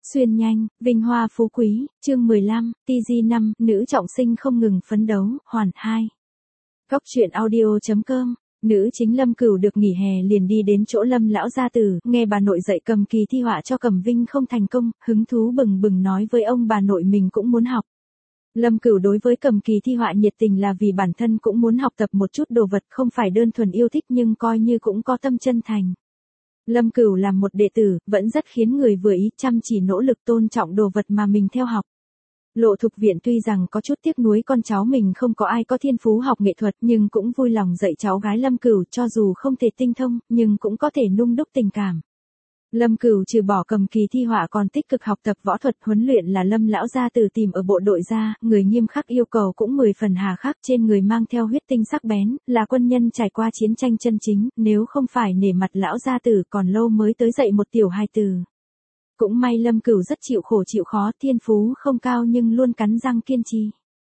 Xuyên nhanh, vinh hoa phú quý, chương 15, TG5, nữ trọng sinh không ngừng phấn đấu, hoàn 2. Góc truyện audio.com. Nữ chính Lâm Cửu được nghỉ hè liền đi đến chỗ Lâm lão gia tử, nghe bà nội dạy cầm kỳ thi họa cho Cẩm Vinh không thành công, hứng thú bừng bừng nói với ông bà nội mình cũng muốn học. Lâm Cửu đối với cầm kỳ thi họa nhiệt tình là vì bản thân cũng muốn học tập một chút đồ vật, không phải đơn thuần yêu thích nhưng coi như cũng có tâm chân thành. Lâm Cửu làm một đệ tử, vẫn rất khiến người vừa ý, chăm chỉ nỗ lực tôn trọng đồ vật mà mình theo học. Lộ Thục Viện tuy rằng có chút tiếc nuối con cháu mình không có ai có thiên phú học nghệ thuật, nhưng cũng vui lòng dạy cháu gái Lâm Cửu, cho dù không thể tinh thông, nhưng cũng có thể nung đúc tình cảm. Lâm Cửu trừ bỏ cầm kỳ thi họa còn tích cực học tập võ thuật, huấn luyện là Lâm lão gia tử tìm ở bộ đội ra, người nghiêm khắc, yêu cầu cũng 10 phần hà khắc, trên người mang theo huyết tinh sắc bén, là quân nhân trải qua chiến tranh chân chính, nếu không phải nể mặt lão gia tử còn lâu mới tới dạy một tiểu hài tử. Cũng may Lâm Cửu rất chịu khổ chịu khó, thiên phú không cao nhưng luôn cắn răng kiên trì.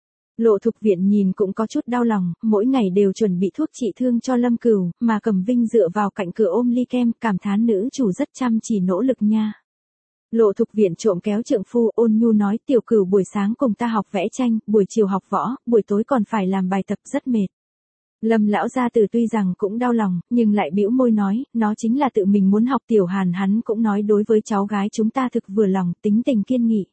Lộ Thục Viện nhìn cũng có chút đau lòng, mỗi ngày đều chuẩn bị thuốc trị thương cho Lâm Cửu, mà Cẩm Vinh dựa vào cạnh cửa ôm ly kem, cảm thán nữ chủ rất chăm chỉ nỗ lực nha. Lộ Thục Viện trộm kéo trượng phu, ôn nhu nói, Tiểu Cửu buổi sáng cùng ta học vẽ tranh, buổi chiều học võ, buổi tối còn phải làm bài tập, rất mệt. Lâm lão gia tử tuy rằng cũng đau lòng, nhưng lại bĩu môi nói, nó chính là tự mình muốn học. Tiểu Hàn hắn cũng nói đối với cháu gái chúng ta thực vừa lòng, tính tình kiên nghị.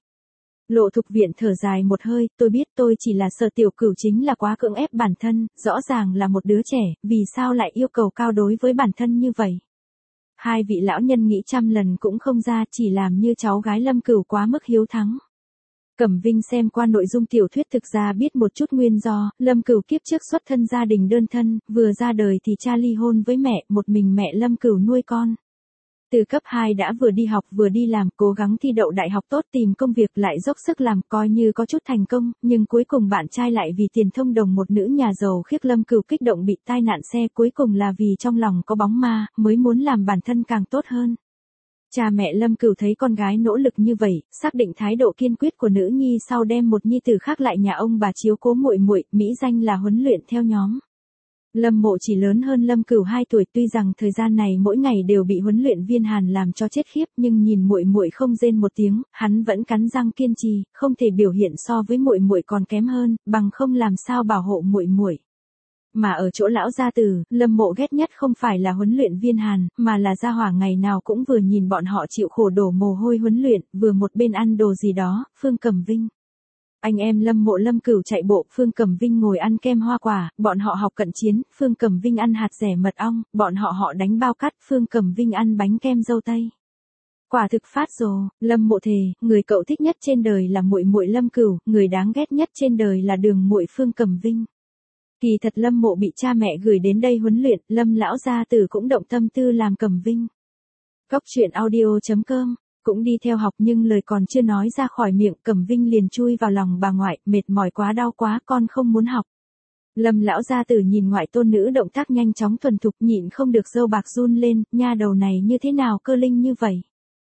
Lộ Thục Viện thở dài một hơi, tôi biết tôi chỉ là sợ Tiểu Cửu chính là quá cưỡng ép bản thân, rõ ràng là một đứa trẻ, vì sao lại yêu cầu cao đối với bản thân như vậy. Hai vị lão nhân nghĩ trăm lần cũng không ra, chỉ làm như cháu gái Lâm Cửu quá mức hiếu thắng. Cẩm Vinh xem qua nội dung tiểu thuyết thực ra biết một chút nguyên do, Lâm Cửu kiếp trước xuất thân gia đình đơn thân, vừa ra đời thì cha ly hôn với mẹ, một mình mẹ Lâm Cửu nuôi con. Từ cấp 2 đã vừa đi học vừa đi làm, cố gắng thi đậu đại học tốt, tìm công việc lại dốc sức làm, coi như có chút thành công, nhưng cuối cùng bạn trai lại vì tiền thông đồng một nữ nhà giàu khiếc Lâm Cửu kích động bị tai nạn xe, cuối cùng là vì trong lòng có bóng ma, mới muốn làm bản thân càng tốt hơn. Cha mẹ Lâm Cửu thấy con gái nỗ lực như vậy, xác định thái độ kiên quyết của nữ nhi sau đem một nhi tử khác lại nhà ông bà chiếu cố muội muội, mỹ danh là huấn luyện theo nhóm. Lâm Mộ chỉ lớn hơn Lâm Cửu 2 tuổi, tuy rằng thời gian này mỗi ngày đều bị huấn luyện viên Hàn làm cho chết khiếp, nhưng nhìn muội muội không rên một tiếng, hắn vẫn cắn răng kiên trì, không thể biểu hiện so với muội muội còn kém hơn, bằng không làm sao bảo hộ muội muội. Mà ở chỗ lão gia tử, Lâm Mộ ghét nhất không phải là huấn luyện viên Hàn, mà là gia hỏa ngày nào cũng vừa nhìn bọn họ chịu khổ đổ mồ hôi huấn luyện, vừa một bên ăn đồ gì đó, Phương Cẩm Vinh. Anh em Lâm Mộ Lâm Cửu chạy bộ, Phương Cẩm Vinh ngồi ăn kem hoa quả, bọn họ học cận chiến, Phương Cẩm Vinh ăn hạt dẻ mật ong, bọn họ đánh bao cắt, Phương Cẩm Vinh ăn bánh kem dâu tây. Quả thực phát rồ, Lâm Mộ thề, người cậu thích nhất trên đời là muội muội Lâm Cửu, người đáng ghét nhất trên đời là đường muội Phương Cẩm Vinh. Kỳ thật Lâm Mộ bị cha mẹ gửi đến đây huấn luyện, Lâm lão gia tử cũng động tâm tư làm Cẩm Vinh. Góc truyện audio.com. Cũng đi theo học nhưng lời còn chưa nói ra khỏi miệng, Cẩm Vinh liền chui vào lòng bà ngoại, mệt mỏi quá, đau quá, con không muốn học. Lâm lão gia tử nhìn ngoại tôn nữ động tác nhanh chóng thuần thục, nhịn không được râu bạc run lên, nha đầu này như thế nào cơ linh như vậy.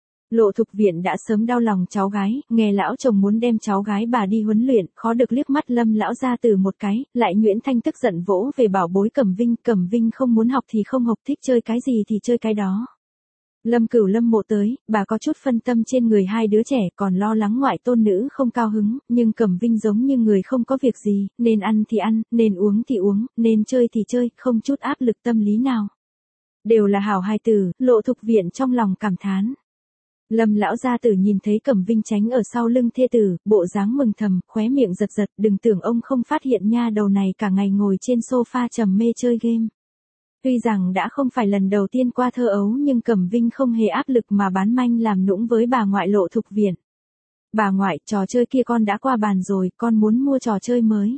Lộ Thục Viện đã sớm đau lòng cháu gái, nghe lão chồng muốn đem cháu gái bà đi huấn luyện, khó được liếc mắt Lâm lão gia tử một cái, lại Nguyễn Thanh tức giận vỗ về bảo bối Cẩm Vinh không muốn học thì không học, thích chơi cái gì thì chơi cái đó. Lâm Cửu Lâm Mộ tới, bà có chút phân tâm trên người hai đứa trẻ, còn lo lắng ngoại tôn nữ không cao hứng, nhưng Cẩm Vinh giống như người không có việc gì, nên ăn thì ăn, nên uống thì uống, nên chơi thì chơi, không chút áp lực tâm lý nào. Đều là hảo hài tử, Lộ Thục Viện trong lòng cảm thán. Lâm lão gia tử nhìn thấy Cẩm Vinh tránh ở sau lưng thê tử, bộ dáng mừng thầm, khóe miệng giật giật, đừng tưởng ông không phát hiện nha đầu này cả ngày ngồi trên sofa trầm mê chơi game. Tuy rằng đã không phải lần đầu tiên qua thơ ấu nhưng Cẩm Vinh không hề áp lực mà bán manh làm nũng với bà ngoại Lộ Thục Viện. Bà ngoại, trò chơi kia con đã qua bàn rồi, con muốn mua trò chơi mới.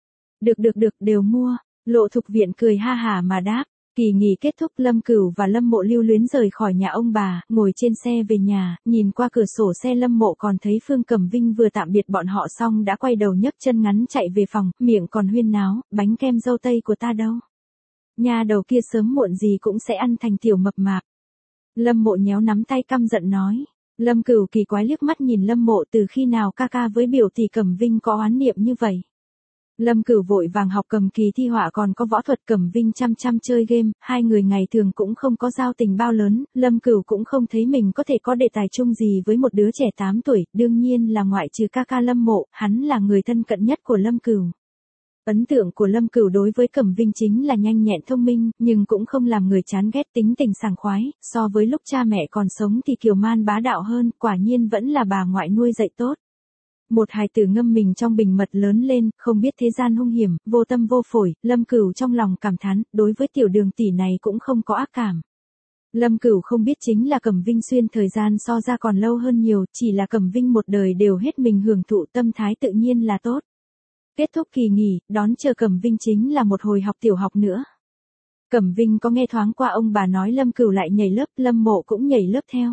Được, đều mua. Lộ Thục Viện cười ha hả mà đáp. Kỳ nghỉ kết thúc, Lâm Cửu và Lâm Mộ lưu luyến rời khỏi nhà ông bà, ngồi trên xe về nhà, nhìn qua cửa sổ xe Lâm Mộ còn thấy Phương Cẩm Vinh vừa tạm biệt bọn họ xong đã quay đầu nhấc chân ngắn chạy về phòng, miệng còn huyên náo, bánh kem dâu tây của ta đâu. Nhà đầu kia sớm muộn gì cũng sẽ ăn thành tiểu mập mạp. Lâm Mộ nhéo nắm tay căm giận nói. Lâm Cửu kỳ quái liếc mắt nhìn Lâm Mộ, từ khi nào ca ca với biểu tỷ Cẩm Vinh có oán niệm như vậy. Lâm Cửu vội vàng học cầm kỳ thi họa còn có võ thuật, Cẩm Vinh chăm chăm chơi game, hai người ngày thường cũng không có giao tình bao lớn, Lâm Cửu cũng không thấy mình có thể có đề tài chung gì với một đứa trẻ 8 tuổi, đương nhiên là ngoại trừ ca ca Lâm Mộ, hắn là người thân cận nhất của Lâm Cửu. Ấn tượng của Lâm Cửu đối với Cẩm Vinh chính là nhanh nhẹn thông minh, nhưng cũng không làm người chán ghét, tính tình sảng khoái, so với lúc cha mẹ còn sống thì kiều man bá đạo hơn, quả nhiên vẫn là bà ngoại nuôi dạy tốt. Một hài tử ngâm mình trong bình mật lớn lên, không biết thế gian hung hiểm, vô tâm vô phổi, Lâm Cửu trong lòng cảm thán, đối với tiểu đường tỷ này cũng không có ác cảm. Lâm Cửu không biết chính là Cẩm Vinh xuyên thời gian so ra còn lâu hơn nhiều, chỉ là Cẩm Vinh một đời đều hết mình hưởng thụ, tâm thái tự nhiên là tốt. Kết thúc kỳ nghỉ, đón chờ Cẩm Vinh chính là một hồi học tiểu học nữa. Cẩm Vinh có nghe thoáng qua ông bà nói Lâm Cửu lại nhảy lớp, Lâm Mộ cũng nhảy lớp theo.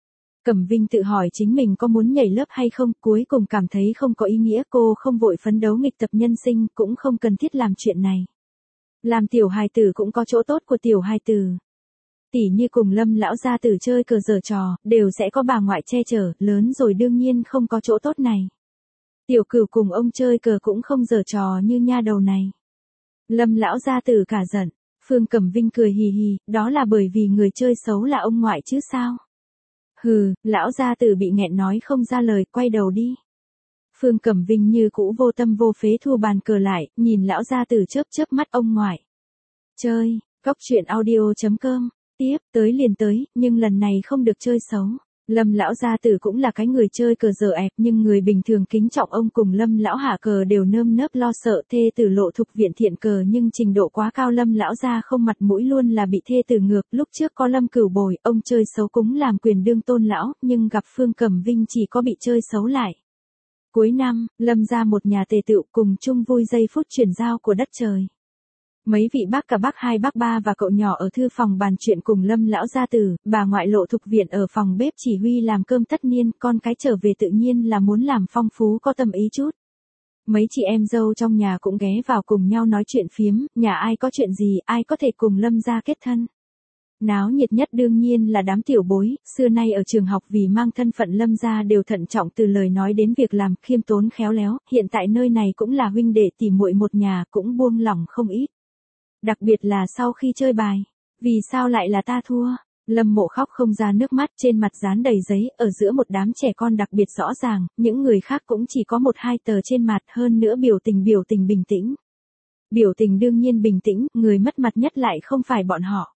Cẩm Vinh tự hỏi chính mình có muốn nhảy lớp hay không, cuối cùng cảm thấy không có ý nghĩa, cô không vội phấn đấu nghịch tập nhân sinh, cũng không cần thiết làm chuyện này. Làm tiểu hài tử cũng có chỗ tốt của tiểu hài tử. Tỉ như cùng Lâm lão gia tử chơi cờ giở trò, đều sẽ có bà ngoại che chở, lớn rồi đương nhiên không có chỗ tốt này. Tiểu Cửu cùng ông chơi cờ cũng không giở trò như nha đầu này. Lâm lão gia tử cả giận, Phương Cẩm Vinh cười hì hì, đó là bởi vì người chơi xấu là ông ngoại chứ sao. Hừ, lão gia tử bị nghẹn nói không ra lời, quay đầu đi. Phương Cẩm Vinh như cũ vô tâm vô phế thu bàn cờ lại, nhìn lão gia tử chớp chớp mắt, ông ngoại. Chơi, góc truyện audio.com, tiếp, tới liền tới, nhưng lần này không được chơi xấu. Lâm lão gia tử cũng là cái người chơi cờ dở ẹc, nhưng người bình thường kính trọng ông, cùng Lâm lão hạ cờ đều nơm nớp lo sợ, thê tử lộ thục viện thiện cờ nhưng trình độ quá cao, Lâm lão gia không mặt mũi luôn là bị thê tử ngược, lúc trước có Lâm Cửu bồi, ông chơi xấu cúng làm quyền đương tôn lão, nhưng gặp Phương Cẩm Vinh chỉ có bị chơi xấu lại. Cuối năm, Lâm gia một nhà tề tựu cùng chung vui giây phút chuyển giao của đất trời. Mấy vị bác cả, bác hai, bác ba và cậu nhỏ ở thư phòng bàn chuyện cùng Lâm lão gia tử, bà ngoại lộ thục viện ở phòng bếp chỉ huy làm cơm tất niên, con cái trở về tự nhiên là muốn làm phong phú có tâm ý chút. Mấy chị em dâu trong nhà cũng ghé vào cùng nhau nói chuyện phiếm, nhà ai có chuyện gì, ai có thể cùng Lâm gia kết thân. Náo nhiệt nhất đương nhiên là đám tiểu bối, xưa nay ở trường học vì mang thân phận Lâm gia đều thận trọng từ lời nói đến việc làm, khiêm tốn khéo léo, hiện tại nơi này cũng là huynh đệ tỉ muội một nhà, cũng buông lỏng không ít. Đặc biệt là sau khi chơi bài. Vì sao lại là ta thua? Lâm Mộ khóc không ra nước mắt, trên mặt dán đầy giấy, ở giữa một đám trẻ con đặc biệt rõ ràng, những người khác cũng chỉ có 1-2 tờ trên mặt, hơn nữa biểu tình bình tĩnh. Biểu tình đương nhiên bình tĩnh, người mất mặt nhất lại không phải bọn họ.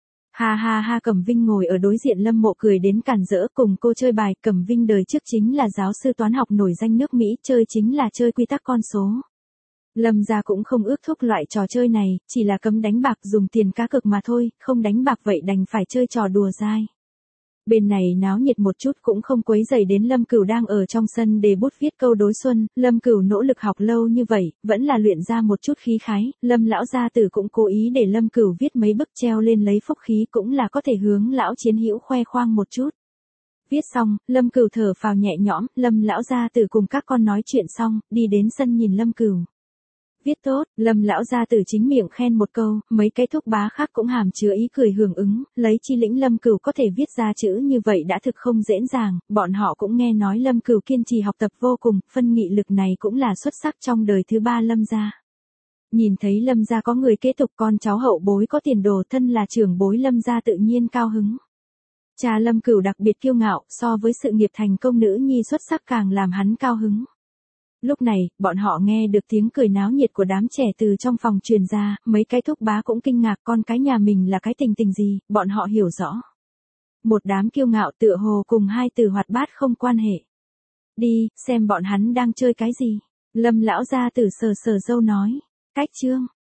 Ha ha ha, Cẩm Vinh ngồi ở đối diện Lâm Mộ cười đến càn rỡ, cùng cô chơi bài. Cẩm Vinh đời trước chính là giáo sư toán học nổi danh nước Mỹ, chơi chính là chơi quy tắc con số. Lâm gia cũng không ước thúc loại trò chơi này, chỉ là cấm đánh bạc, dùng tiền cá cược mà thôi, không đánh bạc vậy đành phải chơi trò đùa dai. Bên này náo nhiệt một chút cũng không quấy rầy đến Lâm Cửu đang ở trong sân để bút viết câu đối xuân, Lâm Cửu nỗ lực học lâu như vậy, vẫn là luyện ra một chút khí khái, Lâm lão gia tử cũng cố ý để Lâm Cửu viết mấy bức treo lên lấy phúc khí, cũng là có thể hướng lão chiến hữu khoe khoang một chút. Viết xong, Lâm Cửu thở phào nhẹ nhõm, Lâm lão gia tử cùng các con nói chuyện xong, đi đến sân nhìn Lâm Cửu. Viết tốt, Lâm lão gia tử chính miệng khen một câu, mấy cái thúc bá khác cũng hàm chứa ý cười hưởng ứng, lấy chi lĩnh Lâm Cửu có thể viết ra chữ như vậy đã thực không dễ dàng, bọn họ cũng nghe nói Lâm Cửu kiên trì học tập vô cùng, phân nghị lực này cũng là xuất sắc trong đời thứ 3 Lâm gia. Nhìn thấy Lâm gia có người kế tục, con cháu hậu bối có tiền đồ, thân là trưởng bối Lâm gia tự nhiên cao hứng. Cha Lâm Cửu đặc biệt kiêu ngạo, so với sự nghiệp thành công nữ nhi xuất sắc càng làm hắn cao hứng. Lúc này, bọn họ nghe được tiếng cười náo nhiệt của đám trẻ từ trong phòng truyền ra, mấy cái thúc bá cũng kinh ngạc, con cái nhà mình là cái tình gì, bọn họ hiểu rõ. Một đám kiêu ngạo tựa hồ cùng hai từ hoạt bát không quan hệ. Đi, xem bọn hắn đang chơi cái gì. Lâm lão gia tử sờ sờ râu nói. Cách chương.